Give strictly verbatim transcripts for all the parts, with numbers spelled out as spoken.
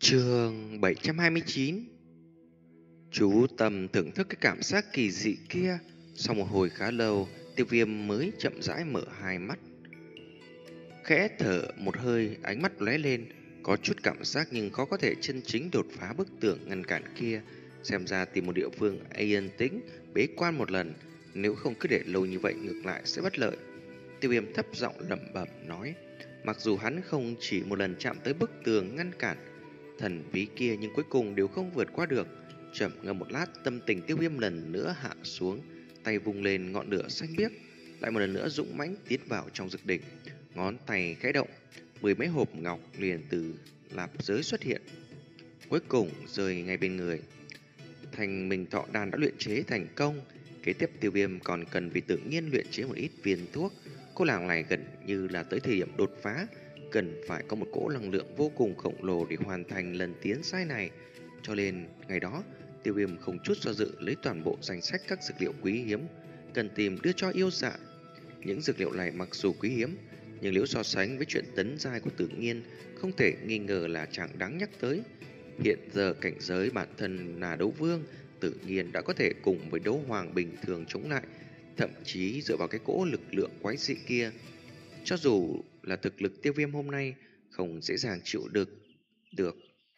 Chương bảy trăm hai mươi chín. Chú Tâm thưởng thức cái cảm giác kỳ dị kia. Sau một hồi khá lâu, Tiêu Viêm mới chậm rãi mở hai mắt. Khẽ thở một hơi, ánh mắt lóe lên, có chút cảm giác nhưng khó có thể chân chính đột phá bức tường ngăn cản kia. Xem ra tìm một địa phương yên tĩnh, bế quan một lần, nếu không cứ để lâu như vậy ngược lại sẽ bất lợi. Tiêu Viêm thấp giọng lẩm bẩm nói, mặc dù hắn không chỉ một lần chạm tới bức tường ngăn cản thần bí kia nhưng cuối cùng đều không vượt qua được. Chậm ngâm một lát, tâm tình Tiêu Viêm lần nữa hạ xuống, tay vung lên ngọn lửa xanh biếc, lại một lần nữa dũng mãnh tiến vào trong dược đỉnh. Ngón tay khẽ động, mười mấy hộp ngọc liền từ lạp giới xuất hiện, cuối cùng rơi ngay bên người. Thành Minh Thọ Đan đã luyện chế thành công. Kế tiếp Tiêu Viêm còn cần vì tự nhiên luyện chế một ít viên thuốc. Cô làng này gần như là tới thời điểm đột phá, cần phải có một cỗ năng lượng vô cùng khổng lồ để hoàn thành lần tiến sai này. Cho nên ngày đó Tiêu Viêm không chút do dự lấy toàn bộ danh sách các dược liệu quý hiếm cần tìm đưa cho yêu dạ. Những dược liệu này mặc dù quý hiếm, nhưng nếu so sánh với chuyện tấn giai của tự nhiên, không thể nghi ngờ là chẳng đáng nhắc tới. Hiện giờ cảnh giới bản thân là đấu vương, tự nhiên đã có thể cùng với đấu hoàng bình thường chống lại, thậm chí dựa vào cái cỗ lực lượng quái dị kia. Cho dù là thực lực Tiêu Viêm hôm nay không dễ dàng chịu được được.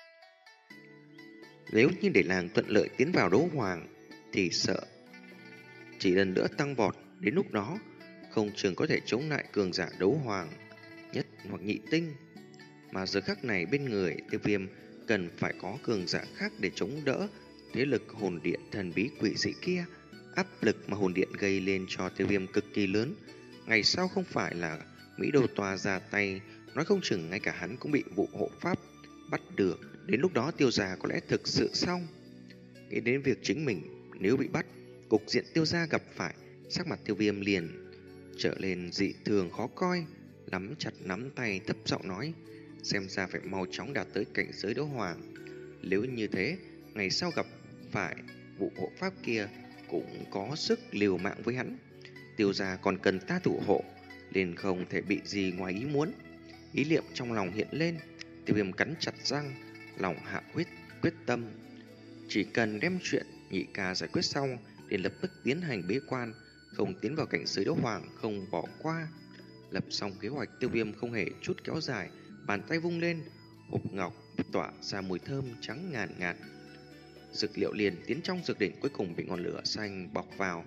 Nếu như để làng thuận lợi tiến vào đấu hoàng thì sợ chỉ lần nữa tăng vọt, đến lúc đó không chừng có thể chống lại cường giả đấu hoàng nhất hoặc nhị tinh. Mà giờ khắc này bên người Tiêu Viêm cần phải có cường giả khác để chống đỡ thế lực hồn điện thần bí quỷ dị kia. Áp lực mà hồn điện gây lên cho Tiêu Viêm cực kỳ lớn. Ngày sau không phải là Mỹ Đô Tòa ra tay, nói không chừng ngay cả hắn cũng bị vụ hộ pháp bắt được. Đến lúc đó Tiêu gia có lẽ thực sự xong. Nghĩ đến việc chính mình nếu bị bắt, cục diện Tiêu gia gặp phải, sắc mặt Tiêu Viêm liền trở lên dị thường khó coi, nắm chặt nắm tay thấp giọng nói, xem ra phải mau chóng đạt tới cảnh giới đấu hoàng. Nếu như thế, ngày sau gặp phải vụ hộ pháp kia cũng có sức liều mạng với hắn. Tiêu gia còn cần ta thủ hộ, nên không thể bị gì ngoài ý muốn. Ý niệm trong lòng hiện lên, Tiêu Viêm cắn chặt răng, lòng hạ quyết quyết tâm, chỉ cần đem chuyện nhị ca giải quyết xong để lập tức tiến hành bế quan, không tiến vào cảnh giới đấu hoàng không bỏ qua. Lập xong kế hoạch, Tiêu Viêm không hề chút kéo dài, bàn tay vung lên, hộp ngọc tỏa ra mùi thơm trắng ngàn ngạt. Dược liệu liền tiến trong dược đỉnh, cuối cùng bị ngọn lửa xanh bọc vào.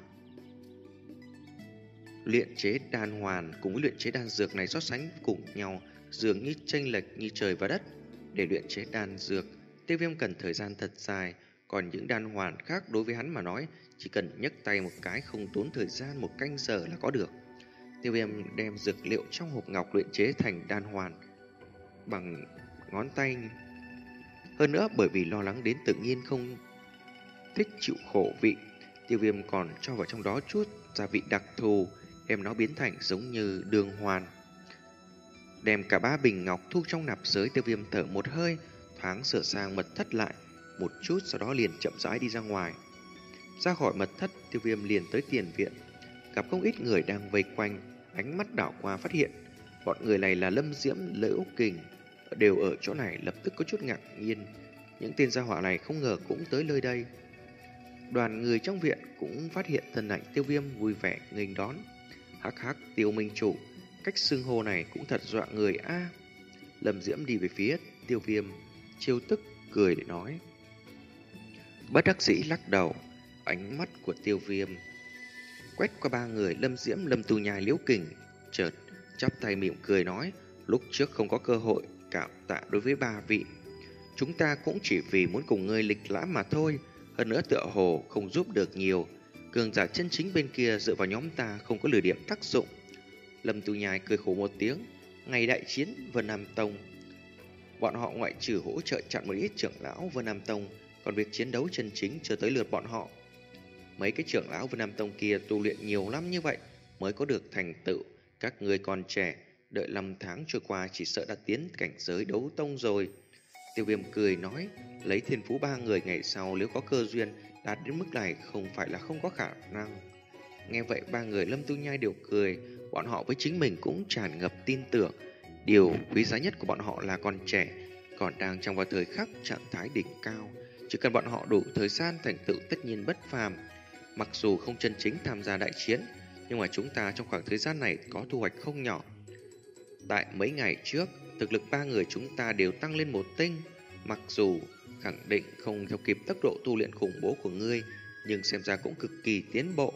Luyện chế đan hoàn cùng với luyện chế đan dược này so sánh cùng nhau dường như chênh lệch như trời và đất. Để luyện chế đan dược, Tiêu Viêm cần thời gian thật dài, còn những đan hoàn khác đối với hắn mà nói chỉ cần nhấc tay một cái, không tốn thời gian một canh giờ là có được. Tiêu Viêm đem dược liệu trong hộp ngọc luyện chế thành đan hoàn bằng ngón tay. Hơn nữa bởi vì lo lắng đến tự nhiên không thích chịu khổ vị, Tiêu Viêm còn cho vào trong đó chút gia vị đặc thù, đem nó biến thành giống như đường hoàn. Đem cả ba bình ngọc thu trong nạp giới, Tiêu Viêm thở một hơi, thoáng sửa sang mật thất lại một chút, sau đó liền chậm rãi đi ra ngoài. Ra khỏi mật thất, Tiêu Viêm liền tới tiền viện, gặp không ít người đang vây quanh. Ánh mắt đảo qua phát hiện bọn người này là Lâm Diễm, Liễu Kình đều ở chỗ này, lập tức có chút ngạc nhiên. Những tên gia hỏa này không ngờ cũng tới nơi đây. Đoàn người trong viện cũng phát hiện thân ảnh Tiêu Viêm, vui vẻ nghênh đón. Hắc hắc, Tiêu minh chủ, cách xưng hô này cũng thật dọa người a. À. Lâm Diễm đi về phía Tiêu Viêm, trêu tức cười để nói. Bất đắc dĩ lắc đầu, ánh mắt của Tiêu Viêm quét qua ba người Lâm Diễm, Lâm Tu Nhai, Liễu Kình, chợt chắp tay mỉm cười nói, lúc trước không có cơ hội cảm tạ đối với ba vị, chúng ta cũng chỉ vì muốn cùng ngươi lịch lãm mà thôi. Hơn nữa tựa hồ không giúp được nhiều, cường giả chân chính bên kia dựa vào nhóm ta không có lửa điểm tác dụng. Lâm Tu Nhai cười khổ một tiếng, ngày đại chiến Vân Nam Tông, bọn họ ngoại trừ hỗ trợ chặn một ít trưởng lão Vân Nam Tông, còn việc chiến đấu chân chính chưa tới lượt bọn họ. Mấy cái trưởng lão Vân Nam Tông kia tu luyện nhiều lắm như vậy mới có được thành tựu, các người còn trẻ, đợi năm tháng trôi qua chỉ sợ đã tiến cảnh giới đấu tông rồi. Tiêu Viêm cười nói, lấy thiên phú ba người ngày sau nếu có cơ duyên đạt đến mức này không phải là không có khả năng. Nghe vậy ba người Lâm Tu Nhai đều cười, bọn họ với chính mình cũng tràn ngập tin tưởng. Điều quý giá nhất của bọn họ là còn trẻ, còn đang trong vào thời khắc trạng thái đỉnh cao. Chỉ cần bọn họ đủ thời gian thành tựu tất nhiên bất phàm. Mặc dù không chân chính tham gia đại chiến, nhưng mà chúng ta trong khoảng thời gian này có thu hoạch không nhỏ. Tại mấy ngày trước, thực lực ba người chúng ta đều tăng lên một tinh. Mặc dù khẳng định không theo kịp tốc độ tu luyện khủng bố của ngươi, nhưng xem ra cũng cực kỳ tiến bộ.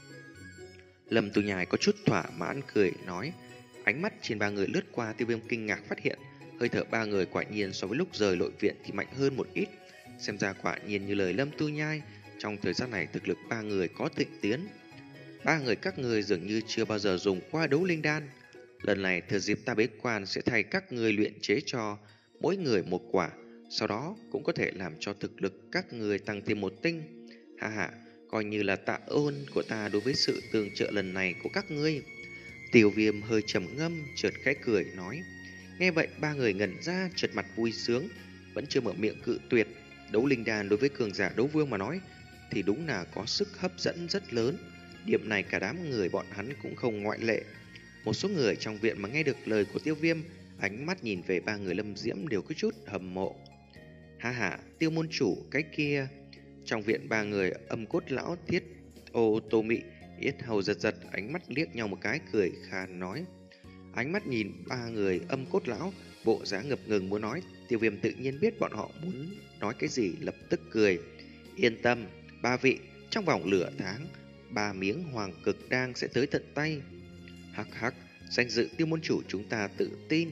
Lâm Tu Nhai có chút thỏa mãn cười nói. Ánh mắt trên ba người lướt qua, Tiêu Viêm kinh ngạc phát hiện hơi thở ba người quả nhiên so với lúc rời nội viện thì mạnh hơn một ít. Xem ra quả nhiên như lời Lâm Tu Nhai, trong thời gian này thực lực ba người có tịnh tiến. Ba người các người dường như chưa bao giờ dùng qua đấu linh đan. Lần này thừa dịp ta bế quan sẽ thay các người luyện chế cho mỗi người một quả, sau đó cũng có thể làm cho thực lực các người tăng thêm một tinh. Ha ha, coi như là tạ ơn của ta đối với sự tương trợ lần này của các ngươi. Tiêu Viêm hơi trầm ngâm, chợt khẽ cười nói. Nghe vậy ba người ngẩn ra, chợt mặt vui sướng, vẫn chưa mở miệng cự tuyệt. Đấu linh đan đối với cường giả đấu vương mà nói thì đúng là có sức hấp dẫn rất lớn. Điểm này cả đám người bọn hắn cũng không ngoại lệ. Một số người trong viện mà nghe được lời của Tiêu Viêm, ánh mắt nhìn về ba người Lâm Diễm đều có chút hâm mộ. Ha ha, Tiêu môn chủ cái kia. Trong viện ba người Âm Cốt lão, Thiết Ô Tô Mị, yết hầu giật giật, ánh mắt liếc nhau một cái, cười khan nói. Ánh mắt nhìn ba người Âm Cốt lão, bộ dáng ngập ngừng muốn nói. Tiêu Viêm tự nhiên biết bọn họ muốn nói cái gì, lập tức cười. Yên tâm, ba vị, trong vòng nửa tháng, ba miếng hoàng cực đan sẽ tới tận tay. Hắc hắc, danh dự Tiêu môn chủ chúng ta tự tin.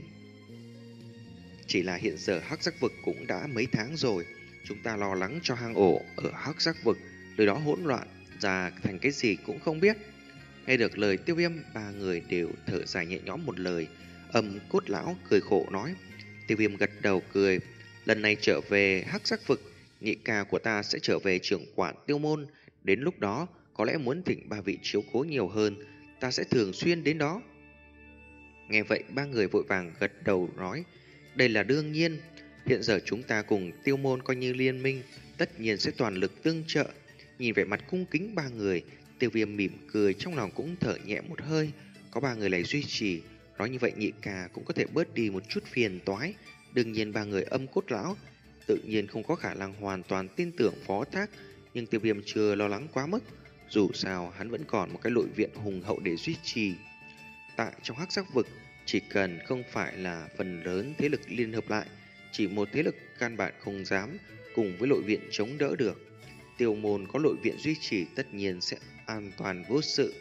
Chỉ là hiện giờ hắc giác vực cũng đã mấy tháng rồi, chúng ta lo lắng cho hang ổ ở hắc giác vực, nơi đó hỗn loạn ra thành cái gì cũng không biết. Nghe được lời Tiêu Viêm, ba người đều thở dài nhẹ nhõm một lời. Âm Cốt lão cười khổ nói. Tiêu Viêm gật đầu cười. Lần này trở về hắc giác vực, nhị ca của ta sẽ trở về trưởng quản Tiêu môn. Đến lúc đó có lẽ muốn thỉnh ba vị chiếu cố nhiều hơn, ta sẽ thường xuyên đến đó. Nghe vậy ba người vội vàng gật đầu nói. Đây là đương nhiên. Hiện giờ chúng ta cùng Tiêu môn coi như liên minh, tất nhiên sẽ toàn lực tương trợ. Nhìn vẻ mặt cung kính ba người, Tiêu Viêm mỉm cười, trong lòng cũng thở nhẹ một hơi. Có ba người này duy trì, nói như vậy nhị ca cũng có thể bớt đi một chút phiền toái. Đương nhiên ba người Âm Cốt lão tự nhiên không có khả năng hoàn toàn tin tưởng phó thác, nhưng Tiêu Viêm chưa lo lắng quá mức. Dù sao hắn vẫn còn một cái nội viện hùng hậu để duy trì. Tại trong hắc giác vực, chỉ cần không phải là phần lớn thế lực liên hợp lại, chỉ một thế lực căn bản không dám cùng với nội viện chống đỡ được. Tiêu môn có nội viện duy trì tất nhiên sẽ an toàn vô sự.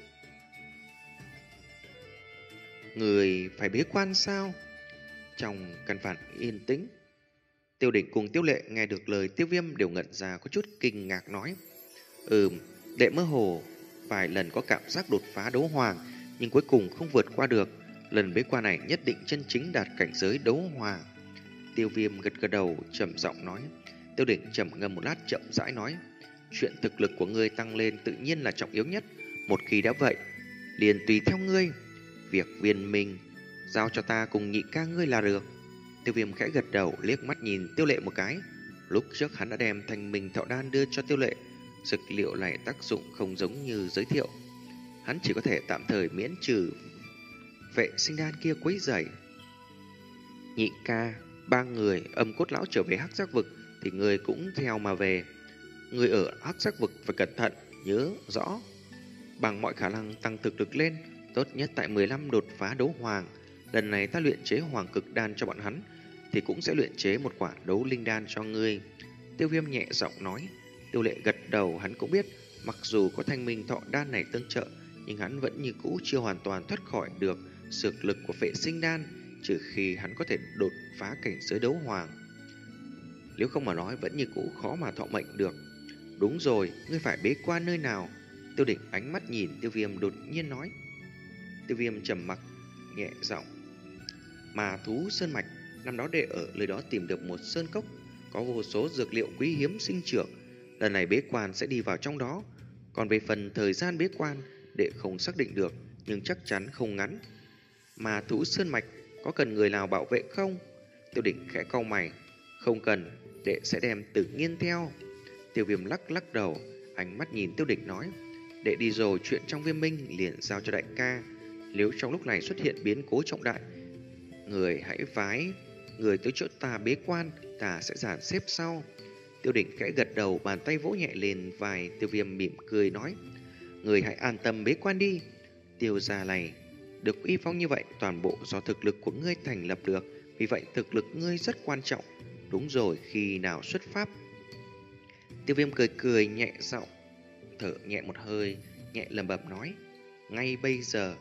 Người phải bế quan sao? Trong căn phòng yên tĩnh, Tiêu Đỉnh cùng Tiêu Lệ nghe được lời Tiêu Viêm đều ngẩn ra, có chút kinh ngạc nói. Ừm, Đệ mơ hồ vài lần có cảm giác đột phá đấu hoàng, nhưng cuối cùng không vượt qua được. Lần bế quan này nhất định chân chính đạt cảnh giới đấu hoàng. Tiêu Viêm gật gật đầu, trầm giọng nói. Tiêu Đỉnh trầm ngâm một lát, chậm rãi nói. Chuyện thực lực của ngươi tăng lên tự nhiên là trọng yếu nhất. Một khi đã vậy, liền tùy theo ngươi. Việc viên minh giao cho ta cùng nhị ca ngươi là được. Tiêu Viêm khẽ gật đầu, liếc mắt nhìn Tiêu Lệ một cái. Lúc trước hắn đã đem thanh minh thọ đan đưa cho Tiêu Lệ. Dược liệu này tác dụng không giống như giới thiệu, hắn chỉ có thể tạm thời miễn trừ vệ sinh đan kia quấy rầy. Nhị ca, ba người Âm Cốt lão trở về hắc giác vực thì người cũng theo mà về. Người ở hắc giác vực phải cẩn thận, nhớ rõ. Bằng mọi khả năng tăng thực lực lên, tốt nhất tại mười lăm đột phá đấu hoàng. Lần này ta luyện chế hoàng cực đan cho bọn hắn, thì cũng sẽ luyện chế một quả đấu linh đan cho ngươi. Tiêu Viêm nhẹ giọng nói. Tiêu Lệ gật đầu, hắn cũng biết, mặc dù có thanh minh thọ đan này tương trợ, nhưng hắn vẫn như cũ chưa hoàn toàn thoát khỏi được dược lực của vệ sinh đan, trừ khi hắn có thể đột phá cảnh giới đấu hoàng. Nếu không mà nói, vẫn như cũ khó mà thọ mệnh được. Đúng rồi, ngươi phải bế quan nơi nào? Tiêu Đỉnh ánh mắt nhìn Tiêu Viêm đột nhiên nói. Tiêu Viêm trầm mặc, nhẹ giọng. Mà thú sơn mạch, năm đó đệ ở nơi đó tìm được một sơn cốc, có vô số dược liệu quý hiếm sinh trưởng. Lần này bế quan sẽ đi vào trong đó. Còn về phần thời gian bế quan, đệ không xác định được, nhưng chắc chắn không ngắn. Mà thú sơn mạch có cần người nào bảo vệ không? Tiêu Đỉnh khẽ cau mày. Không cần, đệ sẽ đem Tử Nghiên theo. Tiêu Viêm lắc lắc đầu, ánh mắt nhìn Tiêu Đỉnh nói. Đệ đi rồi, chuyện trong Viêm Minh liền giao cho đại ca. Nếu trong lúc này xuất hiện biến cố trọng đại, người hãy phái Người tới chỗ ta bế quan, ta sẽ dàn xếp sau. Tiêu Đỉnh khẽ gật đầu, bàn tay vỗ nhẹ lên vai Tiêu Viêm mỉm cười nói: Người hãy an tâm bế quan đi. Tiêu gia này được uy phong như vậy toàn bộ do thực lực của ngươi thành lập được, vì vậy thực lực ngươi rất quan trọng. Đúng rồi, khi nào xuất pháp? Tiêu Viêm cười cười nhẹ giọng, thở nhẹ một hơi, nhẹ lẩm bẩm nói: Ngay bây giờ.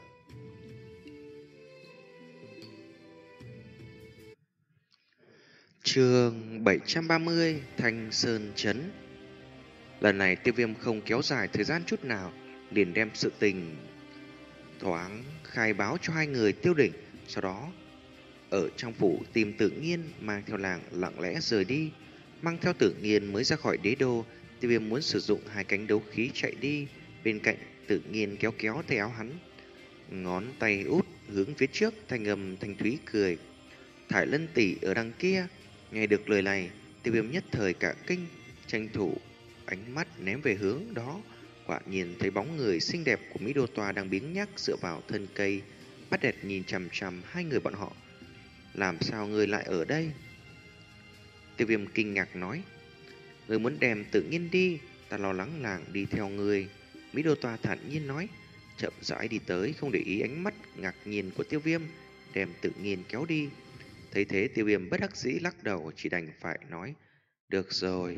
Chương bảy trăm ba mươi, Thanh Sơn Trấn. Lần này Tiêu Viêm không kéo dài thời gian chút nào, liền đem sự tình thoáng khai báo cho hai người Tiêu Đỉnh, sau đó ở trong phủ tìm Tự Nhiên, mang theo làng lặng lẽ rời đi. Mang theo Tự Nhiên mới ra khỏi đế đô, Tiêu Viêm muốn sử dụng hai cánh đấu khí chạy đi, bên cạnh Tự Nhiên kéo kéo tay áo hắn, ngón tay út hướng phía trước, thanh âm thanh thúy cười: Thải Lân tỷ ở đằng kia. Nghe được lời này, Tiêu Viêm nhất thời cả kinh, tranh thủ ánh mắt ném về hướng đó, quả nhiên thấy bóng người xinh đẹp của Mỹ Đô Toa đang biếng nhác dựa vào thân cây, bắt đẹp nhìn chằm chằm hai người bọn họ. Làm sao người lại ở đây? Tiêu Viêm kinh ngạc nói: Người muốn đem Tự Nhiên đi, ta lo lắng làng đi theo người. Mỹ Đô Toa thản nhiên nói, chậm rãi đi tới, không để ý ánh mắt ngạc nhiên của Tiêu Viêm, đem Tự Nhiên kéo đi. Thấy thế Tiêu Viêm bất đắc dĩ lắc đầu, chỉ đành phải nói: Được rồi,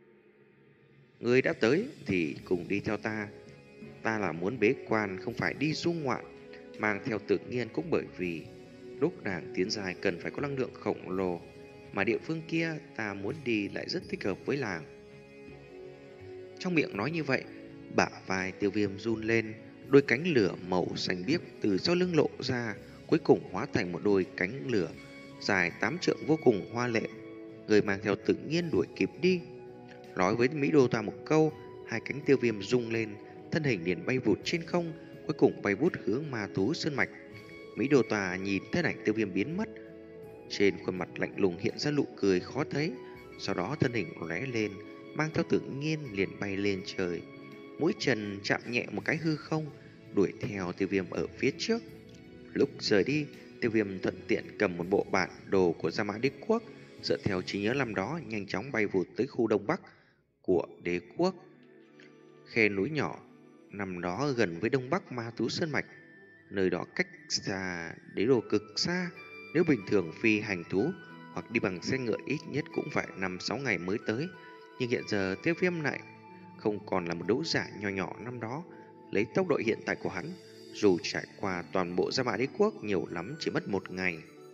ngươi đã tới thì cùng đi theo ta. Ta là muốn bế quan, không phải đi du ngoạn. Mang theo Tự Nhiên cũng bởi vì lúc nàng tiến dài cần phải có năng lượng khổng lồ, mà địa phương kia ta muốn đi lại rất thích hợp với làng. Trong miệng nói như vậy, bả vai Tiêu Viêm run lên, đôi cánh lửa màu xanh biếc từ sau lưng lộ ra, cuối cùng hóa thành một đôi cánh lửa dài tám trượng vô cùng hoa lệ. Người mang theo Tự Nhiên đuổi kịp đi. Nói với Mỹ Đô Toa một câu, hai cánh Tiêu Viêm rung lên, thân hình liền bay vụt trên không, cuối cùng bay vút hướng ma thú sơn mạch. Mỹ Đô Toa nhìn thân ảnh Tiêu Viêm biến mất, trên khuôn mặt lạnh lùng hiện ra nụ cười khó thấy, sau đó thân hình lóe lên, mang theo Tự Nhiên liền bay lên trời, mũi chân chạm nhẹ một cái hư không, đuổi theo Tiêu Viêm ở phía trước. Lúc rời đi, Tiêu Viêm thuận tiện cầm một bộ bản đồ của Gia Mã Đế Quốc, dựa theo trí nhớ năm đó nhanh chóng bay vụt tới khu đông bắc của đế quốc. Khe núi nhỏ nằm đó gần với đông bắc ma thú sơn mạch, nơi đó cách xa đế đô cực xa. Nếu bình thường phi hành thú hoặc đi bằng xe ngựa ít nhất cũng phải năm sáu ngày mới tới. Nhưng hiện giờ Tiêu Viêm lại không còn là một đấu giả nhỏ nhỏ năm đó. Lấy tốc độ hiện tại của hắn, dù trải qua toàn bộ Gia Mã Đế Quốc nhiều lắm chỉ mất một ngày.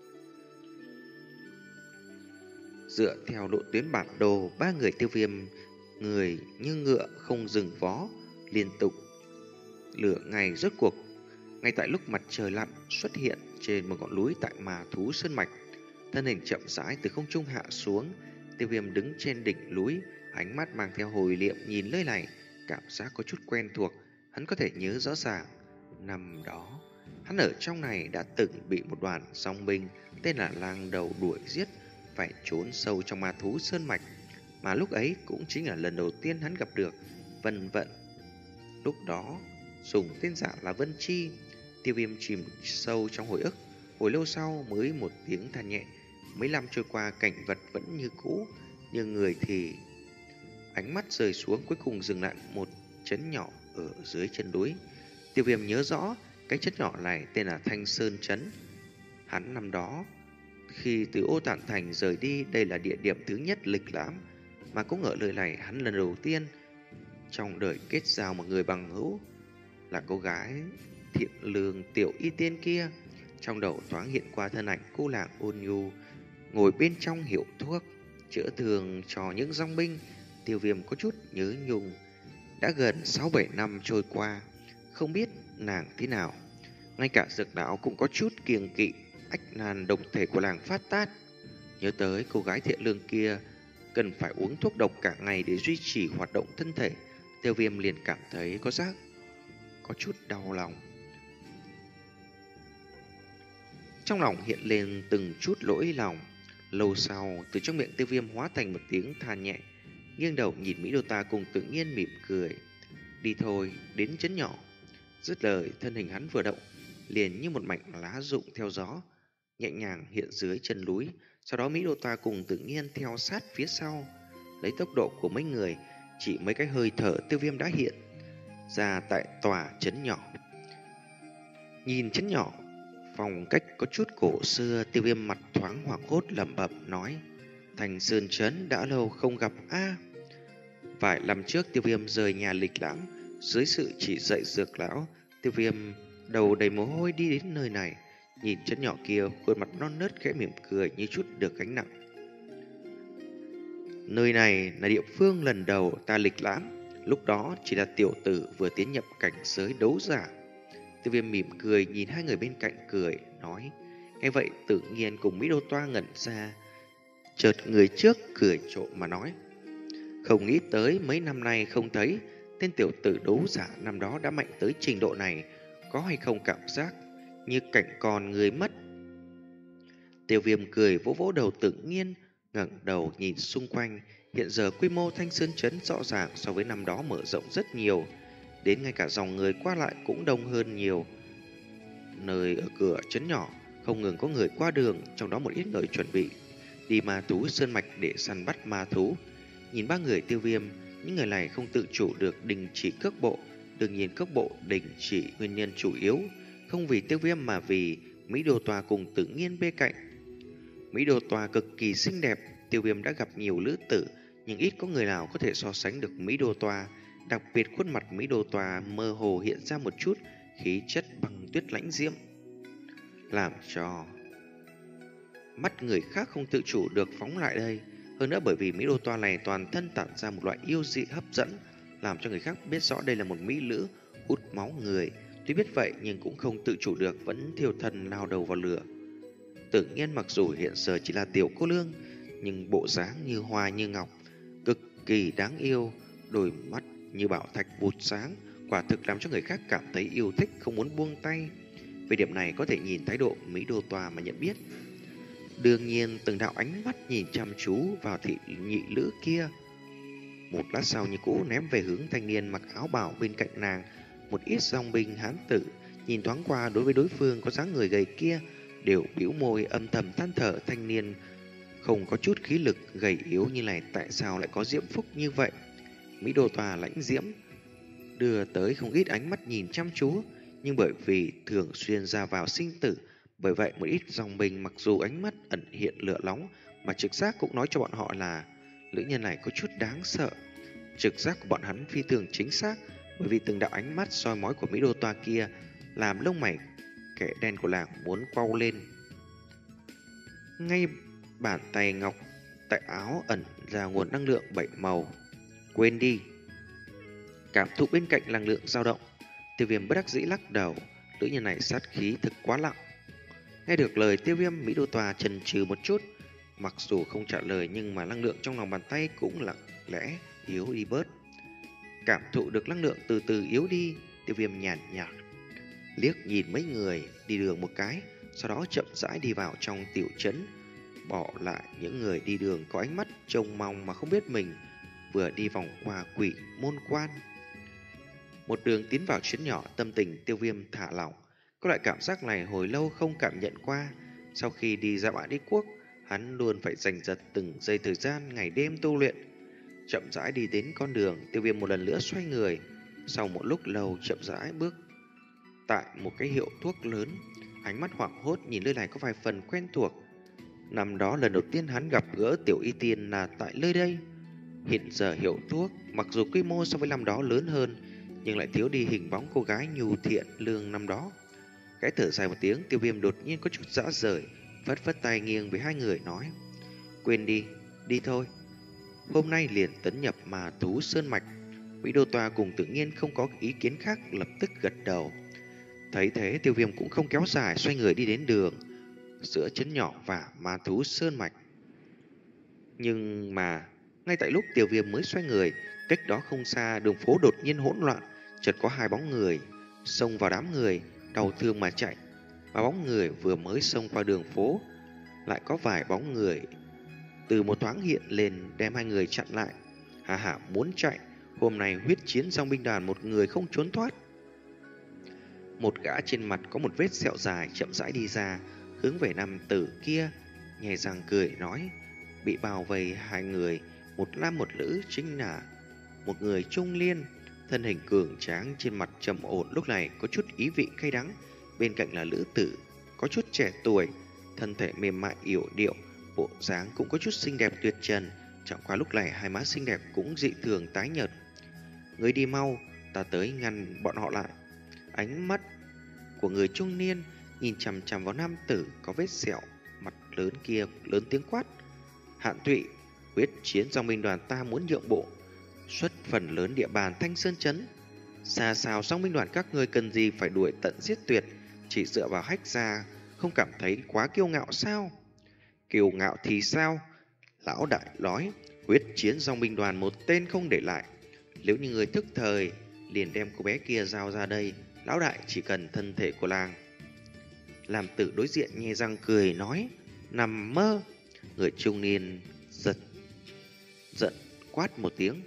Dựa theo lộ tuyến bản đồ, ba người Tiêu Viêm người như ngựa không dừng vó, liên tục lửa ngày. Rốt cuộc ngay tại lúc mặt trời lặn xuất hiện trên một ngọn núi tại Ma Thú Sơn Mạch, thân hình chậm rãi từ không trung hạ xuống. Tiêu Viêm đứng trên đỉnh núi, ánh mắt mang theo hồi niệm nhìn nơi này, cảm giác có chút quen thuộc. Hắn có thể nhớ rõ ràng, năm đó hắn ở trong này đã từng bị một đoàn song binh tên là Lang Đầu đuổi giết, phải trốn sâu trong Ma Thú Sơn Mạch. Mà lúc ấy cũng chính là lần đầu tiên hắn gặp được Vân Vận. Lúc đó dùng tên giả là Vân Chi. Tiêu Viêm chìm sâu trong hồi ức, hồi lâu sau mới một tiếng than nhẹ. Mấy năm trôi qua, cảnh vật vẫn như cũ, nhưng người thì ánh mắt rơi xuống, cuối cùng dừng lại một trấn nhỏ ở dưới chân núi. Tiêu Viêm nhớ rõ cái trấn nhỏ này tên là Thanh Sơn Trấn. Hắn năm đó khi từ Ô Tản Thành rời đi, đây là địa điểm thứ nhất lịch lãm, mà cũng ở nơi này hắn lần đầu tiên trong đời kết giao một người bằng hữu, là cô gái thiện lương Tiểu Y Tiên kia. Trong đầu thoáng hiện qua thân ảnh cô nàng ôn nhu ngồi bên trong hiệu thuốc chữa thương cho những dòng binh. Tiêu Viêm có chút nhớ nhung. Đã gần sáu bảy năm trôi qua, không biết nàng thế nào. Ngay cả dược đạo cũng có chút kiêng kỵ ách nan độc thể của làng phát tát. Nhớ tới cô gái thiện lương kia cần phải uống thuốc độc cả ngày để duy trì hoạt động thân thể, Tiêu Viêm liền cảm thấy có giác có chút đau lòng. Trong lòng hiện lên từng chút lỗi lòng. Lâu sau, từ trong miệng Tiêu Viêm hóa thành một tiếng than nhẹ, nghiêng đầu nhìn Mỹ Đô Ta cùng Tự Nhiên mỉm cười. Đi thôi, đến trấn nhỏ. Dứt lời, thân hình hắn vừa động, liền như một mảnh lá rụng theo gió, nhẹ nhàng hiện dưới chân núi. Sau đó Mỹ Đô Toa cùng Tự Nhiên theo sát phía sau. Lấy tốc độ của mấy người, chỉ mấy cái hơi thở Tiêu Viêm đã hiện ra tại tòa trấn nhỏ. Nhìn trấn nhỏ, phong cách có chút cổ xưa, Tiêu Viêm mặt thoáng hoảng hốt lẩm bẩm nói: Thành Sơn trấn đã lâu không gặp a. Vài năm trước Tiêu Viêm rời nhà lịch lãm, dưới sự chỉ dạy dược lão, Tiêu Viêm đầu đầy mồ hôi đi đến nơi này. Nhìn trấn nhỏ kia, khuôn mặt non nớt khẽ mỉm cười như chút được gánh nặng. Nơi này là địa phương lần đầu ta lịch lãm, lúc đó chỉ là tiểu tử vừa tiến nhập cảnh giới đấu giả. Tiêu Viêm mỉm cười nhìn hai người bên cạnh cười, nói. Nghe vậy Tự Nhiên cùng Mỹ Đô Toa ngẩn ra, chợt người trước cười trộm mà nói: Không nghĩ tới mấy năm nay không thấy, tên tiểu tử đấu giả năm đó đã mạnh tới trình độ này, có hay không cảm giác như cảnh còn người mất. Tiêu Viêm cười vỗ vỗ đầu Tự Nhiên, ngẩng đầu nhìn xung quanh. Hiện giờ quy mô Thanh Sơn trấn rõ ràng so với năm đó mở rộng rất nhiều, đến ngay cả dòng người qua lại cũng đông hơn nhiều. Nơi ở cửa trấn nhỏ không ngừng có người qua đường, trong đó một ít người chuẩn bị đi ma thú sơn mạch để săn bắt ma thú. Nhìn ba người Tiêu Viêm, những người này không tự chủ được đình chỉ cước bộ. Đương nhiên cước bộ đình chỉ nguyên nhân chủ yếu không vì Tiêu Viêm mà vì Mỹ Đô Toa cùng Tự Nhiên bên cạnh. Mỹ Đô Toa cực kỳ xinh đẹp, Tiêu Viêm đã gặp nhiều nữ tử, nhưng ít có người nào có thể so sánh được Mỹ Đô Toa. Đặc biệt khuôn mặt Mỹ Đô Toa mơ hồ hiện ra một chút khí chất băng tuyết lãnh diễm, làm cho mắt người khác không tự chủ được phóng lại đây. Hơn nữa bởi vì Mỹ Đô Toa này toàn thân tản ra một loại yêu dị hấp dẫn, làm cho người khác biết rõ đây là một mỹ nữ hút máu người. Tuy biết vậy nhưng cũng không tự chủ được vẫn thiêu thân lao đầu vào lửa. Tự Nhiên mặc dù hiện giờ chỉ là tiểu cô nương, nhưng bộ dáng như hoa như ngọc, cực kỳ đáng yêu, đôi mắt như bảo thạch vụt sáng, quả thực làm cho người khác cảm thấy yêu thích không muốn buông tay. Về điểm này có thể nhìn thái độ Mỹ Đô Toa mà nhận biết. Đương nhiên từng đạo ánh mắt nhìn chăm chú vào thị nhị lữ kia. Một lát sau như cũ ném về hướng thanh niên mặc áo bào bên cạnh nàng. Một ít dòng binh hán tử nhìn thoáng qua đối với đối phương có dáng người gầy kia đều bĩu môi âm thầm than thở. Thanh niên không có chút khí lực, gầy yếu như này tại sao lại có diễm phúc như vậy. Mỹ Đô Toa lãnh diễm đưa tới không ít ánh mắt nhìn chăm chú, nhưng bởi vì thường xuyên ra vào sinh tử, bởi vậy một ít dòng binh mặc dù ánh mắt ẩn hiện lửa nóng mà trực giác cũng nói cho bọn họ là nữ nhân này có chút đáng sợ. Trực giác của bọn hắn phi thường chính xác, bởi vì từng đạo ánh mắt soi mói của Mỹ Đô Toa kia làm lông mày kẻ đen của làng muốn quau lên. Ngay bàn tay ngọc tại áo ẩn ra nguồn năng lượng bảy màu. Quên đi. Cảm thụ bên cạnh năng lượng dao động, Tiêu Viêm bất đắc dĩ lắc đầu. Nữ nhân này sát khí thực quá lặng. Nghe được lời Tiêu Viêm, Mỹ Đô Toa chần chừ một chút, mặc dù không trả lời nhưng mà năng lượng trong lòng bàn tay cũng lặng lẽ yếu đi bớt. Cảm thụ được năng lượng từ từ yếu đi, Tiêu Viêm nhàn nhạt liếc nhìn mấy người đi đường một cái, sau đó chậm rãi đi vào trong tiểu trấn, bỏ lại những người đi đường có ánh mắt trông mong mà không biết mình vừa đi vòng qua quỷ môn quan. Một đường tiến vào trấn nhỏ, tâm tình Tiêu Viêm thả lỏng. Có loại cảm giác này hồi lâu không cảm nhận qua. Sau khi đi ra Mã Đế Quốc, hắn luôn phải giành giật từng giây thời gian ngày đêm tu luyện. Chậm rãi đi đến con đường, Tiêu Viêm một lần nữa xoay người. Sau một lúc lâu chậm rãi bước tại một cái hiệu thuốc lớn, ánh mắt hoảng hốt nhìn nơi này có vài phần quen thuộc. Năm đó lần đầu tiên hắn gặp gỡ Tiểu Y Tiên là tại nơi đây. Hiện giờ hiệu thuốc mặc dù quy mô so với năm đó lớn hơn, nhưng lại thiếu đi hình bóng cô gái nhu thiện lương năm đó. Cái thở dài một tiếng, Tiêu Viêm đột nhiên có chút dã rời, phất phất tay nghiêng với hai người nói: Quên đi, đi thôi. Hôm nay liền tấn nhập mà thú sơn mạch. Mỹ Đô Toa cùng Tự Nhiên không có ý kiến khác, lập tức gật đầu. Thấy thế, Tiêu Viêm cũng không kéo dài, xoay người đi đến đường giữa trấn nhỏ và ma thú sơn mạch. Nhưng mà ngay tại lúc Tiêu Viêm mới xoay người, cách đó không xa đường phố đột nhiên hỗn loạn, chợt có hai bóng người xông vào đám người, đau thương mà chạy. Ba bóng người vừa mới xông qua đường phố, lại có vài bóng người từ một thoáng hiện lên đem hai người chặn lại. Hà hà muốn chạy, hôm nay huyết chiến dòng binh đoàn một người không trốn thoát. Một gã trên mặt có một vết sẹo dài chậm rãi đi ra, hướng về nam tử kia. nhè răng cười nói. Bị bao vây hai người, một nam một nữ, chính là một người trung niên, thân hình cường tráng, trên mặt trầm ổn lúc này có chút ý vị cay đắng. Bên cạnh là nữ tử có chút trẻ tuổi, thân thể mềm mại yểu điệu, bộ dáng cũng có chút xinh đẹp tuyệt trần. Chẳng qua lúc này hai má xinh đẹp cũng dị thường tái nhợt. Người đi mau, ta tới ngăn bọn họ lại. Ánh mắt của người trung niên nhìn chằm chằm vào nam tử có vết sẹo mặt lớn kia, lớn tiếng quát. Hạn Thụy, quyết chiến dòng binh đoàn ta muốn nhượng bộ, xuất phần lớn địa bàn Thanh Sơn Trấn. Xa xào song binh đoàn các ngươi cần gì phải đuổi tận giết tuyệt, chỉ dựa vào hách gia, không cảm thấy quá kiêu ngạo sao? Kiêu ngạo thì sao? Lão đại nói, quyết chiến dòng binh đoàn một tên không để lại. Nếu như người thức thời, liền đem cô bé kia giao ra đây, lão đại chỉ cần thân thể của làng. Làm tử đối diện nhe răng cười nói, nằm mơ. Người trung niên giật giận quát một tiếng,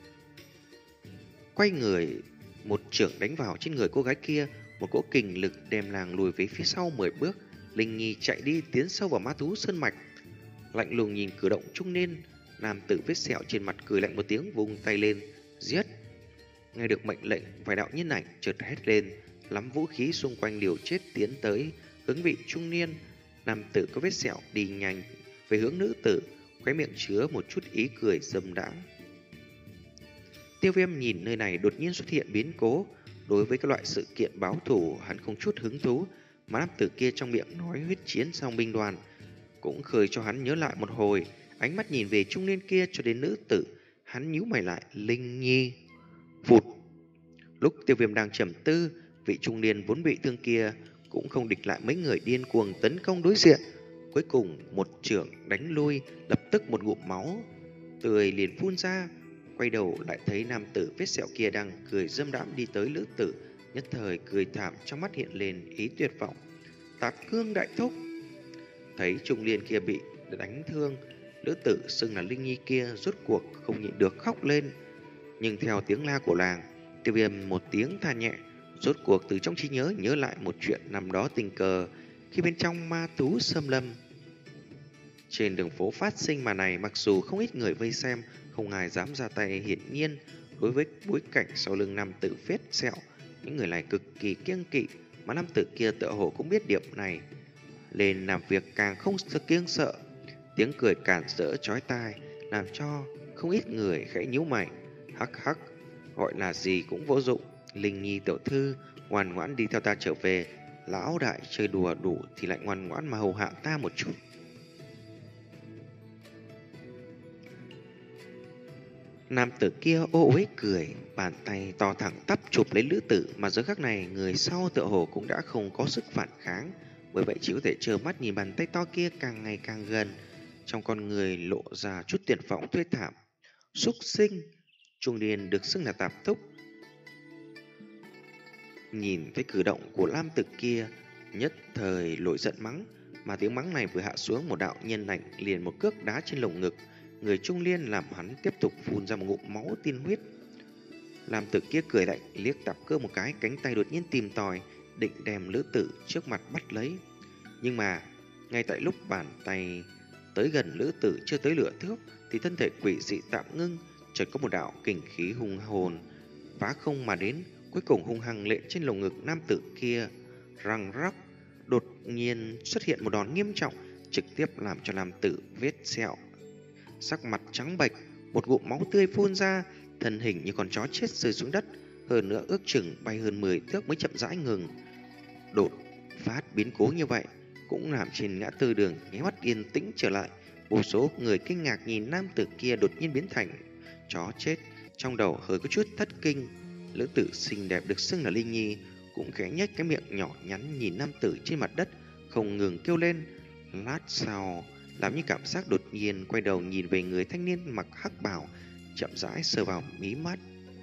quay người một chưởng đánh vào trên người cô gái kia. Một cỗ kình lực đem làng lùi về phía sau mười bước. Linh Nhi chạy đi tiến sâu vào ma thú sơn mạch. Lạnh lùng nhìn cử động trung niên, nam tử vết sẹo trên mặt cười lạnh một tiếng, vung tay lên giết. Nghe được mệnh lệnh, vài đạo nhân ảnh chợt hét lên, lắm vũ khí xung quanh liều chết tiến tới hướng vị trung niên. Nam tử có vết sẹo đi nhanh về hướng nữ tử, khóe miệng chứa một chút ý cười dâm đãng. Tiêu Viêm nhìn nơi này đột nhiên xuất hiện biến cố, đối với các loại sự kiện báo thù hắn không chút hứng thú, mà nam tử kia trong miệng nói huyết chiến song binh đoàn cũng khơi cho hắn nhớ lại một hồi. Ánh mắt nhìn về trung niên kia cho đến nữ tử, hắn nhíu mày lại. Linh Nhi. Vụt. Lúc Tiêu Viêm đang trầm tư, vị trung niên vốn bị thương kia cũng không địch lại mấy người điên cuồng tấn công đối diện. Cuối cùng một chưởng đánh lui, lập tức một ngụm máu tươi liền phun ra. Quay đầu lại thấy nam tử vết sẹo kia đang cười dâm đãm đi tới nữ tử, nhất thời cười thảm, trong mắt hiện lên ý tuyệt vọng. Tạp Cương đại thúc. Thấy trung niên kia bị đánh thương, nữ tử xưng là Linh Nhi kia rốt cuộc không nhịn được khóc lên. Nhưng theo tiếng la của làng, Tiêu Viêm một tiếng than nhẹ, rốt cuộc từ trong trí nhớ nhớ lại một chuyện năm đó tình cờ khi bên trong ma thú xâm lâm. Trên đường phố phát sinh màn này, mặc dù không ít người vây xem, không ai dám ra tay. Hiển nhiên đối với bối cảnh sau lưng nam tử vết sẹo, những người này cực kỳ kiêng kỵ, mà nam tử kia tựa hồ cũng biết điểm này, nên làm việc càng không kiêng sợ. Tiếng cười cản rỡ chói tai làm cho không ít người khẽ nhíu mày. Hắc hắc, gọi là gì cũng vô dụng. Linh Nhi tiểu thư, ngoan ngoãn đi theo ta trở về. Lão đại chơi đùa đủ thì lại ngoan ngoãn mà hầu hạ ta một chút. Nam tử kia ô uế cười, bàn tay to thẳng tắp chụp lấy nữ tử, mà giờ khắc này người sau tựa hồ cũng đã không có sức phản kháng, bởi vậy chỉ có thể trơ mắt nhìn bàn tay to kia càng ngày càng gần. Trong con người lộ ra chút tuyệt vọng thê thảm. Súc sinh. Trung niên được xưng là Tạp Thúc nhìn thấy cử động của nam tử kia, nhất thời nổi giận mắng, mà tiếng mắng này vừa hạ xuống, một đạo nhân ảnh liền một cước đá trên lồng ngực người trung niên, làm hắn tiếp tục phun ra một ngụm máu tiên huyết. Nam tử kia cười lạnh liếc Tạp Cơ một cái, cánh tay đột nhiên tìm tòi định đem nữ tử trước mặt bắt lấy. Nhưng mà ngay tại lúc bàn tay tới gần nữ tử chưa tới nửa thước thì thân thể quỷ dị tạm ngưng, chợt có một đạo kình khí hung hồn phá không mà đến, cuối cùng hung hăng lệ trên lồng ngực nam tử kia. Răng rắc, đột nhiên xuất hiện một đòn nghiêm trọng, trực tiếp làm cho nam tử vết sẹo sắc mặt trắng bệch, một ngụm máu tươi phun ra, thân hình như con chó chết rơi xuống đất, hơn nữa ước chừng bay hơn mười thước mới chậm rãi ngừng. Đột phát biến cố như vậy cũng làm trên ngã tư đường nháy mắt yên tĩnh trở lại. Vô số người kinh ngạc nhìn nam tử kia đột nhiên biến thành chó chết, trong đầu hơi có chút thất kinh. Nữ tử xinh đẹp được xưng là Linh Nhi cũng khẽ nhếch cái miệng nhỏ nhắn nhìn nam tử trên mặt đất, không ngừng kêu lên. Lát sau, làm như cảm giác đột nhiên quay đầu nhìn về người thanh niên mặc hắc bào, chậm rãi sờ vào mí mắt.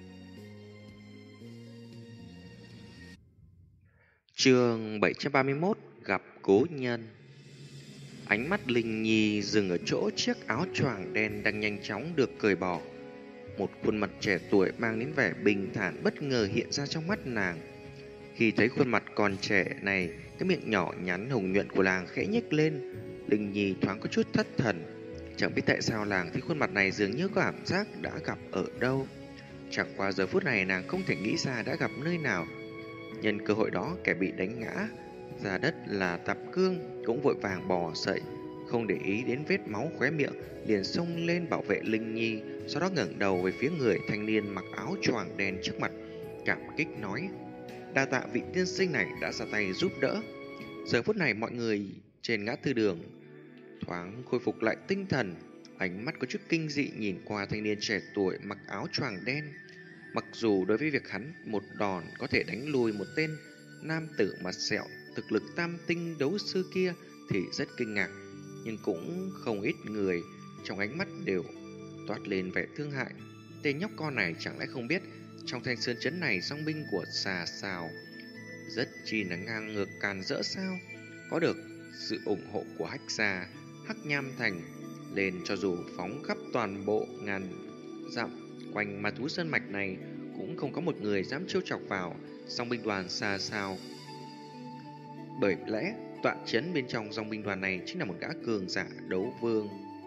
Chương bảy trăm ba mươi mốt, gặp cố nhân. Ánh mắt Linh Nhi dừng ở chỗ chiếc áo choàng đen đang nhanh chóng được cởi bỏ. Một khuôn mặt trẻ tuổi mang đến vẻ bình thản bất ngờ hiện ra trong mắt nàng. Khi thấy khuôn mặt còn trẻ này, cái miệng nhỏ nhắn hồng nhuận của làng khẽ nhếch lên. Linh Nhi thoáng có chút thất thần. Chẳng biết tại sao làng thấy khuôn mặt này dường như có cảm giác đã gặp ở đâu. Chẳng qua giờ phút này nàng không thể nghĩ ra đã gặp nơi nào. Nhân cơ hội đó, kẻ bị đánh ngã ra đất là Tạp Cương cũng vội vàng bò dậy, không để ý đến vết máu khóe miệng, liền xông lên bảo vệ Linh Nhi, sau đó ngẩng đầu về phía người thanh niên mặc áo choàng đen trước mặt, cảm kích nói: đa tạ vị tiên sinh này đã ra tay giúp đỡ. Giờ phút này mọi người trên ngã tư đường thoáng khôi phục lại tinh thần, ánh mắt có chút kinh dị nhìn qua thanh niên trẻ tuổi mặc áo choàng đen. Mặc dù đối với việc hắn một đòn có thể đánh lùi một tên nam tử mặt sẹo thực lực tam tinh đấu sư kia thì rất kinh ngạc, nhưng cũng không ít người trong ánh mắt đều toát lên vẻ thương hại. Tên nhóc con này chẳng lẽ không biết trong Thanh Sơn trấn này song binh của xà xào rất chi là ngang ngược càn rỡ sao? Có được sự ủng hộ của Hách Gia, Hắc Nham Thành lên, cho dù phóng khắp toàn bộ ngàn dặm quanh Ma Thú Sơn Mạch này cũng không có một người dám trêu chọc vào song binh đoàn xà xào. Bởi lẽ tọa chấn bên trong dòng binh đoàn này chính là một gã cường giả đấu vương.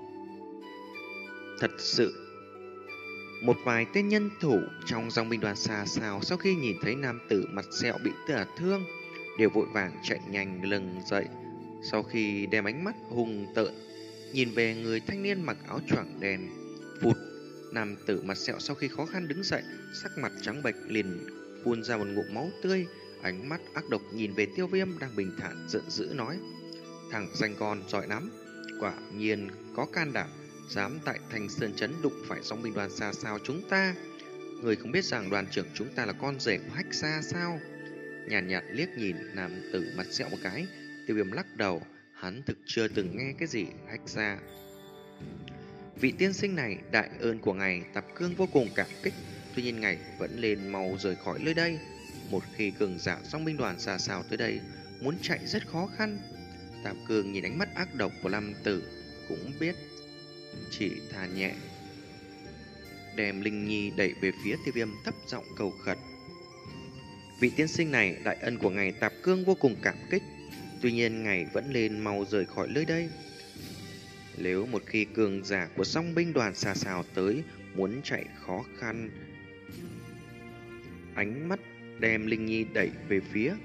Thật sự, một vài tên nhân thủ trong dòng binh đoàn xà xào sau khi nhìn thấy nam tử mặt sẹo bị tổn thương đều vội vàng chạy nhanh lưng dậy. Sau khi đem ánh mắt hung tợn nhìn về người thanh niên mặc áo choàng đen, phụt, nam tử mặt sẹo sau khi khó khăn đứng dậy, sắc mặt trắng bệch liền phun ra một ngụm máu tươi, ánh mắt ác độc nhìn về Tiêu Viêm đang bình thản giận dữ nói: thằng danh con giỏi lắm, quả nhiên có can đảm dám tại Thanh Sơn trấn đụng phải sóng binh đoàn xa sao chúng ta. Người không biết rằng đoàn trưởng chúng ta là con rể của Hách Gia sao? Nhàn nhạt, nhạt liếc nhìn nam tử mặt sẹo một cái, Tiêu Viêm lắc đầu, hắn thực chưa từng nghe cái gì Hách Gia. Vị tiên sinh này, đại ơn của ngài Tạp Cương vô cùng cảm kích, tuy nhiên ngài vẫn lên mau rời khỏi nơi đây. Một khi cường giả song binh đoàn xa xào tới đây, muốn chạy rất khó khăn. Tạp Cương nhìn ánh mắt ác độc của nam tử cũng biết, chỉ thà nhẹ, đem Linh Nhi đẩy về phía Tiêu Viêm, thấp giọng cầu khẩn: vị tiên sinh này, đại ân của ngài Tạp Cương vô cùng cảm kích, tuy nhiên ngài vẫn lên mau rời khỏi nơi đây. Nếu một khi cường giả của song binh đoàn xa xào tới, muốn chạy khó khăn. Ánh mắt đem Linh Nhi đẩy về phía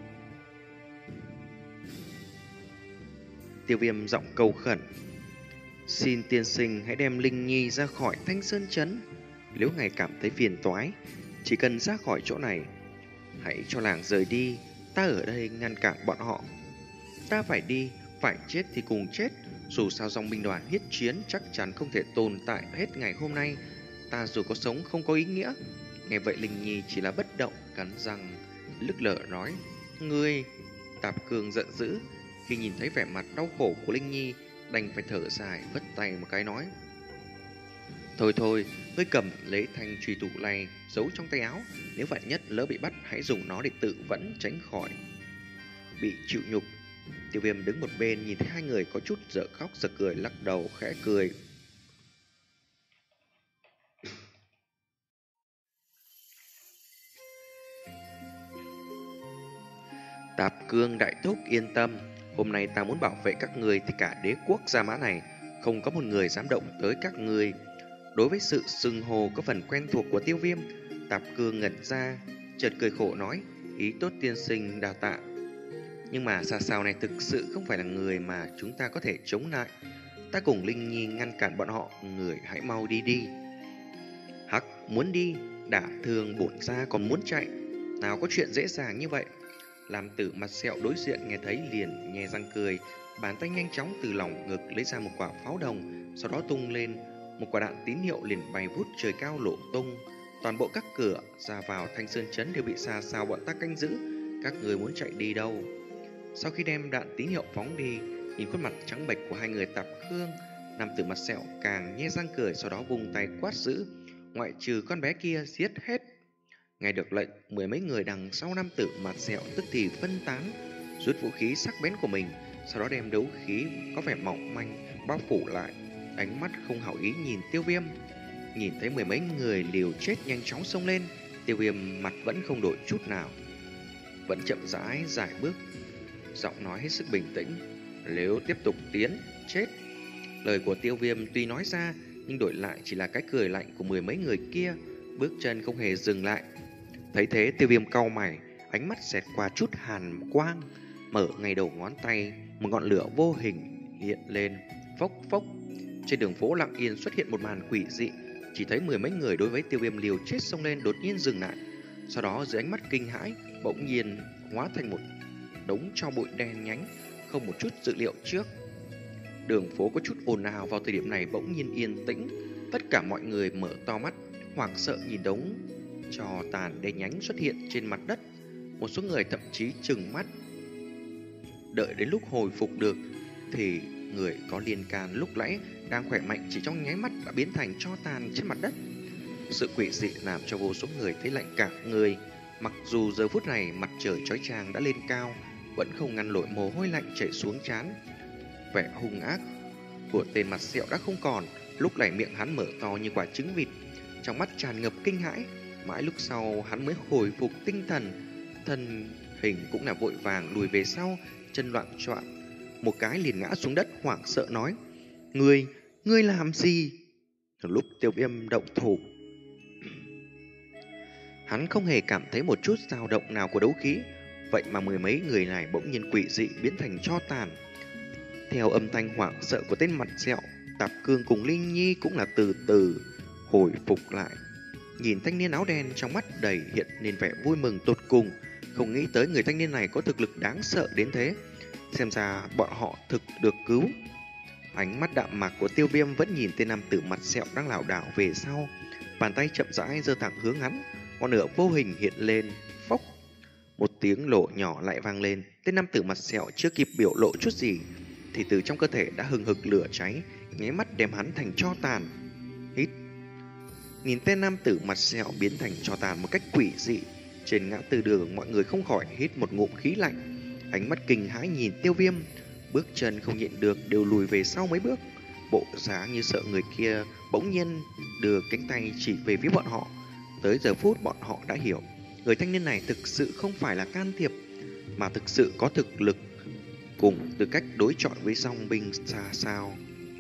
Tiêu Viêm, giọng cầu khẩn: xin tiên sinh hãy đem Linh Nhi ra khỏi Thanh Sơn trấn. Nếu ngài cảm thấy phiền toái, chỉ cần ra khỏi chỗ này, hãy cho làng rời đi. Ta ở đây ngăn cản bọn họ. Ta phải đi, phải chết thì cùng chết. Dù sao dòng binh đoàn hiết chiến chắc chắn không thể tồn tại hết ngày hôm nay. Ta dù có sống không có ý nghĩa. Nghe vậy Linh Nhi chỉ là bất động, cắn răng lức lở nói: ngươi! Tạp Cương giận dữ khi nhìn thấy vẻ mặt đau khổ của Linh Nhi, đành phải thở dài vất tay một cái nói: thôi thôi, ngươi cầm lấy thanh truy thủ này giấu trong tay áo, nếu vạn nhất lỡ bị bắt, hãy dùng nó để tự vẫn tránh khỏi bị chịu nhục. Tiêu Viêm đứng một bên nhìn thấy hai người có chút dở khóc dở cười, lắc đầu khẽ cười. Tạp Cương đại thúc yên tâm, hôm nay ta muốn bảo vệ các người thì cả đế quốc Gia Mã này không có một người dám động tới các người. Đối với sự xưng hô có phần quen thuộc của Tiêu Viêm, Tạp Cương ngẩn ra, chợt cười khổ nói: ý tốt tiên sinh đa tạ, nhưng mà xa xào này thực sự không phải là người mà chúng ta có thể chống lại. Ta cùng Linh Nhi ngăn cản bọn họ, người hãy mau đi đi. Hắc, muốn đi, đả thương bổn gia còn muốn chạy, nào có chuyện dễ dàng như vậy. Làm tử mặt sẹo đối diện nghe thấy liền nhe răng cười, bàn tay nhanh chóng từ lòng ngực lấy ra một quả pháo đồng, sau đó tung lên, một quả đạn tín hiệu liền bay vút trời cao nổ tung. Toàn bộ các cửa ra vào Thanh Sơn trấn đều bị xà xào bọn ta canh giữ, các người muốn chạy đi đâu? Sau khi đem đạn tín hiệu phóng đi, nhìn khuôn mặt trắng bệch của hai người Tạp Cương, nam tử mặt sẹo càng nhe răng cười, sau đó vung tay quát dữ: ngoại trừ con bé kia, giết hết! Nghe được lệnh, mười mấy người đằng sau nam tử mặt sẹo tức thì phân tán, rút vũ khí sắc bén của mình, sau đó đem đấu khí có vẻ mỏng manh bao phủ lại, ánh mắt không hảo ý nhìn Tiêu Viêm. Nhìn thấy mười mấy người liều chết nhanh chóng xông lên, Tiêu Viêm mặt vẫn không đổi chút nào. vẫn chậm rãi giải bước, giọng nói hết sức bình tĩnh. Nếu tiếp tục tiến, chết. Lời của Tiêu Viêm tuy nói ra, nhưng đổi lại chỉ là cái cười lạnh của mười mấy người kia, bước chân không hề dừng lại. Thấy thế, Tiêu Viêm cau mày, ánh mắt xẹt qua chút hàn quang, mở ngay đầu ngón tay, một ngọn lửa vô hình hiện lên, phốc phốc. Trên đường phố lặng yên xuất hiện một màn quỷ dị, chỉ thấy mười mấy người đối với Tiêu Viêm liều chết xông lên đột nhiên dừng lại. Sau đó dưới ánh mắt kinh hãi, bỗng nhiên hóa thành một đống tro bụi đen nhánh, không một chút dự liệu trước. Đường phố có chút ồn ào vào thời điểm này bỗng nhiên yên tĩnh, tất cả mọi người mở to mắt, hoảng sợ nhìn đống tro tàn đen nhánh xuất hiện trên mặt đất. Một số người thậm chí trừng mắt. Đợi đến lúc hồi phục được thì người có liên can lúc nãy đang khỏe mạnh chỉ trong nháy mắt đã biến thành tro tàn trên mặt đất. Sự quỷ dị làm cho vô số người thấy lạnh cả người. Mặc dù giờ phút này mặt trời chói chang đã lên cao, vẫn không ngăn nổi mồ hôi lạnh chảy xuống trán. Vẻ hung ác của tên mặt sẹo đã không còn. Lúc này miệng hắn mở to như quả trứng vịt, trong mắt tràn ngập kinh hãi. Mãi lúc sau hắn mới hồi phục tinh thần, thân hình cũng là vội vàng lùi về sau, chân loạn choạng, một cái liền ngã xuống đất, hoảng sợ nói: Ngươi, ngươi làm gì? Lúc Tiêu Viêm động thủ, hắn không hề cảm thấy một chút dao động nào của đấu khí, vậy mà mười mấy người này bỗng nhiên quỷ dị biến thành tro tàn. Theo âm thanh hoảng sợ của tên mặt sẹo, Tạp Cương cùng Linh Nhi cũng là từ từ hồi phục lại. Nhìn thanh niên áo đen, trong mắt đầy hiện nên vẻ vui mừng tột cùng, không nghĩ tới người thanh niên này có thực lực đáng sợ đến thế. Xem ra bọn họ thực được cứu. Ánh mắt đạm mạc của Tiêu Viêm vẫn nhìn tên nam tử mặt sẹo đang lảo đảo về sau, bàn tay chậm rãi giơ thẳng hướng hắn, ngọn lửa vô hình hiện lên, phốc. Một tiếng lộ nhỏ lại vang lên. Tên nam tử mặt sẹo chưa kịp biểu lộ chút gì thì từ trong cơ thể đã hừng hực lửa cháy, nháy mắt đem hắn thành tro tàn. Hít. Nhìn tên nam tử mặt sẹo biến thành tro tàn một cách quỷ dị, trên ngã tư đường mọi người không khỏi hít một ngụm khí lạnh, ánh mắt kinh hãi nhìn Tiêu Viêm, bước chân không nhịn được đều lùi về sau mấy bước, bộ dáng như sợ người kia bỗng nhiên đưa cánh tay chỉ về phía bọn họ. Tới giờ phút bọn họ đã hiểu, người thanh niên này thực sự không phải là can thiệp, mà thực sự có thực lực cùng tư cách đối chọi với dòng binh xa sao.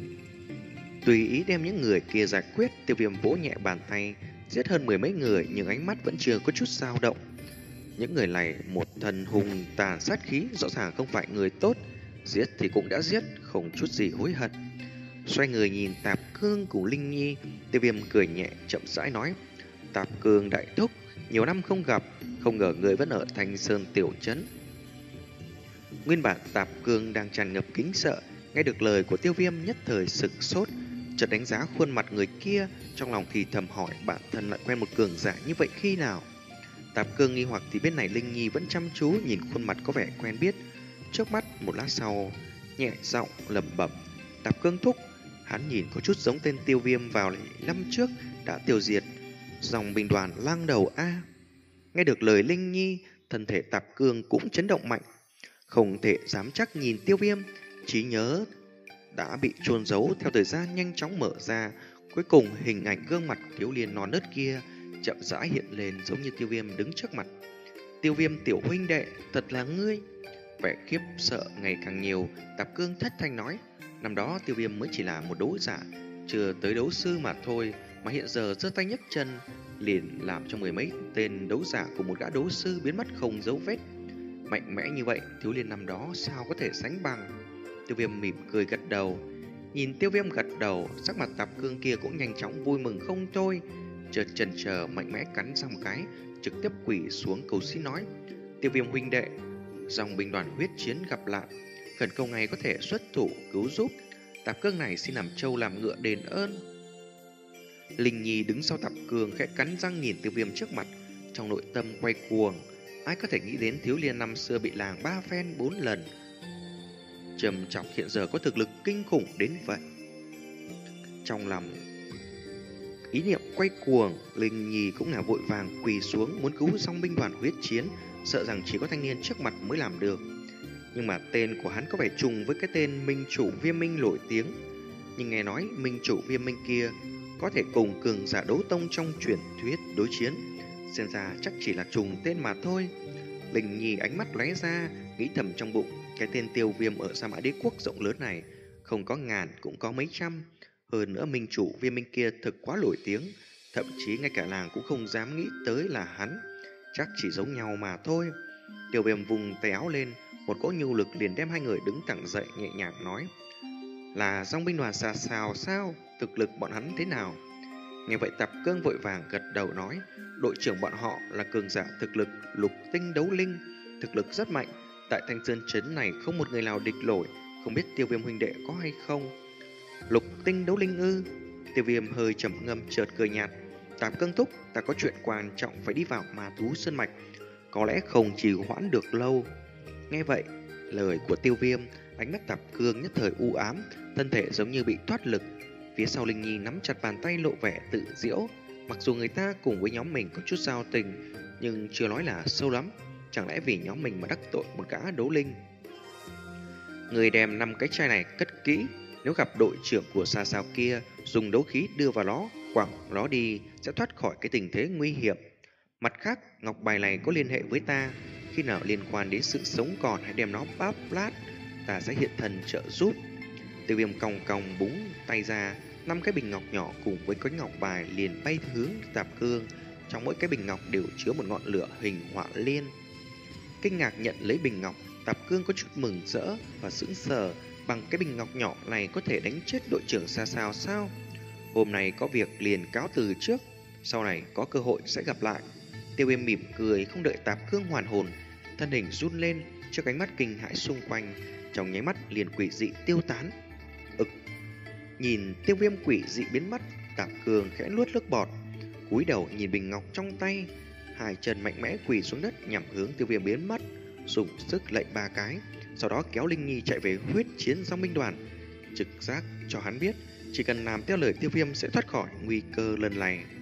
Tùy ý đem những người kia giải quyết, Tiêu Viêm vỗ nhẹ bàn tay, giết hơn mười mấy người, nhưng ánh mắt vẫn chưa có chút dao động. Những người này một thân hùng tàn sát khí, rõ ràng không phải người tốt, giết thì cũng đã giết, không chút gì hối hận. Xoay người nhìn Tạp Cương cùng Linh Nhi, Tiêu Viêm cười nhẹ chậm rãi nói: Tạp Cương đại thúc, nhiều năm không gặp, không ngờ người vẫn ở Thanh Sơn tiểu trấn. Nguyên bản Tạp Cương đang tràn ngập kính sợ, nghe được lời của Tiêu Viêm nhất thời sực sốt, chợt đánh giá khuôn mặt người kia, trong lòng thì thầm hỏi bản thân lại quen một cường giả như vậy khi nào. Tạp Cương nghi hoặc thì bên này Linh Nhi vẫn chăm chú nhìn khuôn mặt có vẻ quen biết. Trước mắt một lát sau, nhẹ giọng lẩm bẩm: Tạp Cương thúc, hắn nhìn có chút giống tên Tiêu Viêm vào năm trước đã tiêu diệt dòng binh đoàn lang đầu A. Nghe được lời Linh Nhi, thân thể Tạp Cương cũng chấn động mạnh, không thể dám chắc nhìn Tiêu Viêm, trí nhớ đã bị chôn giấu theo thời gian nhanh chóng mở ra. Cuối cùng hình ảnh gương mặt thiếu niên non nớt kia chậm rãi hiện lên, giống như Tiêu Viêm đứng trước mặt. Tiêu Viêm tiểu huynh đệ, thật là ngươi. Vẻ khiếp sợ ngày càng nhiều, Tạp Cương thất thanh nói: năm đó Tiêu Viêm mới chỉ là một đấu giả, chưa tới đấu sư mà thôi, mà hiện giờ giơ tay nhấc chân liền làm cho mười mấy tên đấu giả của một gã đấu sư biến mất không dấu vết. Mạnh mẽ như vậy, thiếu niên năm đó sao có thể sánh bằng? Tiêu Viêm mỉm cười gật đầu. Nhìn Tiêu Viêm gật đầu, sắc mặt Tạp Cương kia cũng nhanh chóng vui mừng không thôi, chợt chần chờ mạnh mẽ cắn răng một cái, trực tiếp quỳ xuống cầu xin nói: Tiêu Viêm huynh đệ, dòng binh đoàn huyết chiến gặp lại, khẩn cầu ngài có thể xuất thủ cứu giúp. Tạp Cương này xin làm trâu làm ngựa đền ơn. Linh Nhi đứng sau Tạp Cương khẽ cắn răng nhìn Tiêu Viêm trước mặt, trong nội tâm quay cuồng. Ai có thể nghĩ đến thiếu niên năm xưa bị làng ba phen bốn lần trầm trọng hiện giờ có thực lực kinh khủng đến vậy. Trong lòng ý niệm quay cuồng, Linh Nhi cũng là vội vàng quỳ xuống muốn cứu song binh đoàn huyết chiến, sợ rằng chỉ có thanh niên trước mặt mới làm được. Nhưng mà tên của hắn có vẻ trùng với cái tên Minh Chủ Viêm Minh nổi tiếng, nhưng nghe nói Minh Chủ Viêm Minh kia có thể cùng cường giả đấu tông trong truyền thuyết đối chiến, xem ra chắc chỉ là trùng tên mà thôi. Bình Nhi ánh mắt lóe ra, nghĩ thầm trong bụng, cái tên Tiêu Viêm ở Sa Mã Đế quốc rộng lớn này không có ngàn cũng có mấy trăm. Hơn nữa minh chủ Viêm Minh kia thực quá nổi tiếng, thậm chí ngay cả làng cũng không dám nghĩ tới là hắn, chắc chỉ giống nhau mà thôi. Tiêu Viêm vùng tay áo lên, một cỗ nhu lực liền đem hai người đứng thẳng dậy, nhẹ nhàng nói: "Là dòng binh đoàn Sa Sào sao? Thực lực bọn hắn thế nào?" Nghe vậy Tạp Cương vội vàng gật đầu nói: "Đội trưởng bọn họ là cường giả thực lực lục tinh đấu linh, thực lực rất mạnh, tại Thanh Sơn trấn này không một người nào địch nổi, không biết Tiêu Viêm huynh đệ có hay không?" "Lục tinh đấu linh ư?" Tiêu Viêm hơi trầm ngâm chợt cười nhạt: "Tạp Cương thúc, ta có chuyện quan trọng phải đi vào Ma Thú Sơn mạch, có lẽ không trì hoãn được lâu." Nghe vậy, lời của Tiêu Viêm, ánh mắt Tạp Cương nhất thời u ám, thân thể giống như bị thoát lực. Phía sau Linh Nhi nắm chặt bàn tay lộ vẻ tự diễu, mặc dù người ta cùng với nhóm mình có chút giao tình, nhưng chưa nói là sâu lắm, chẳng lẽ vì nhóm mình mà đắc tội một gã đấu linh. Người đem năm cái chai này cất kỹ, nếu gặp đội trưởng của Sa Sao kia dùng đấu khí đưa vào nó, quẳng nó đi sẽ thoát khỏi cái tình thế nguy hiểm. Mặt khác, ngọc bài này có liên hệ với ta, khi nào liên quan đến sự sống còn hãy đem nó bóp lát, ta sẽ hiện thân trợ giúp. Tiêu Viêm cong cong búng tay ra, năm cái bình ngọc nhỏ cùng với cái ngọc bài liền bay hướng Tạp Cương, trong mỗi cái bình ngọc đều chứa một ngọn lửa hình họa liên. Kinh ngạc nhận lấy bình ngọc, Tạp Cương có chút mừng rỡ và sững sờ, bằng cái bình ngọc nhỏ này có thể đánh chết đội trưởng Sa Sao sao? Hôm nay có việc liền cáo từ trước, sau này có cơ hội sẽ gặp lại. Tiêu Viêm mỉm cười không đợi Tạp Cương hoàn hồn, thân hình run lên trước ánh mắt kinh hãi xung quanh, trong nháy mắt liền quỷ dị tiêu tán. Ực. Nhìn Tiêu Viêm quỷ dị biến mất, Tạp Cương khẽ nuốt nước bọt, cúi đầu nhìn bình ngọc trong tay, hai chân mạnh mẽ quỳ xuống đất nhằm hướng Tiêu Viêm biến mất, dùng sức lạy ba cái, sau đó kéo Linh Nhi chạy về huyết chiến dòng binh đoàn. Trực giác cho hắn biết, chỉ cần làm theo lời Tiêu Viêm sẽ thoát khỏi nguy cơ lần này.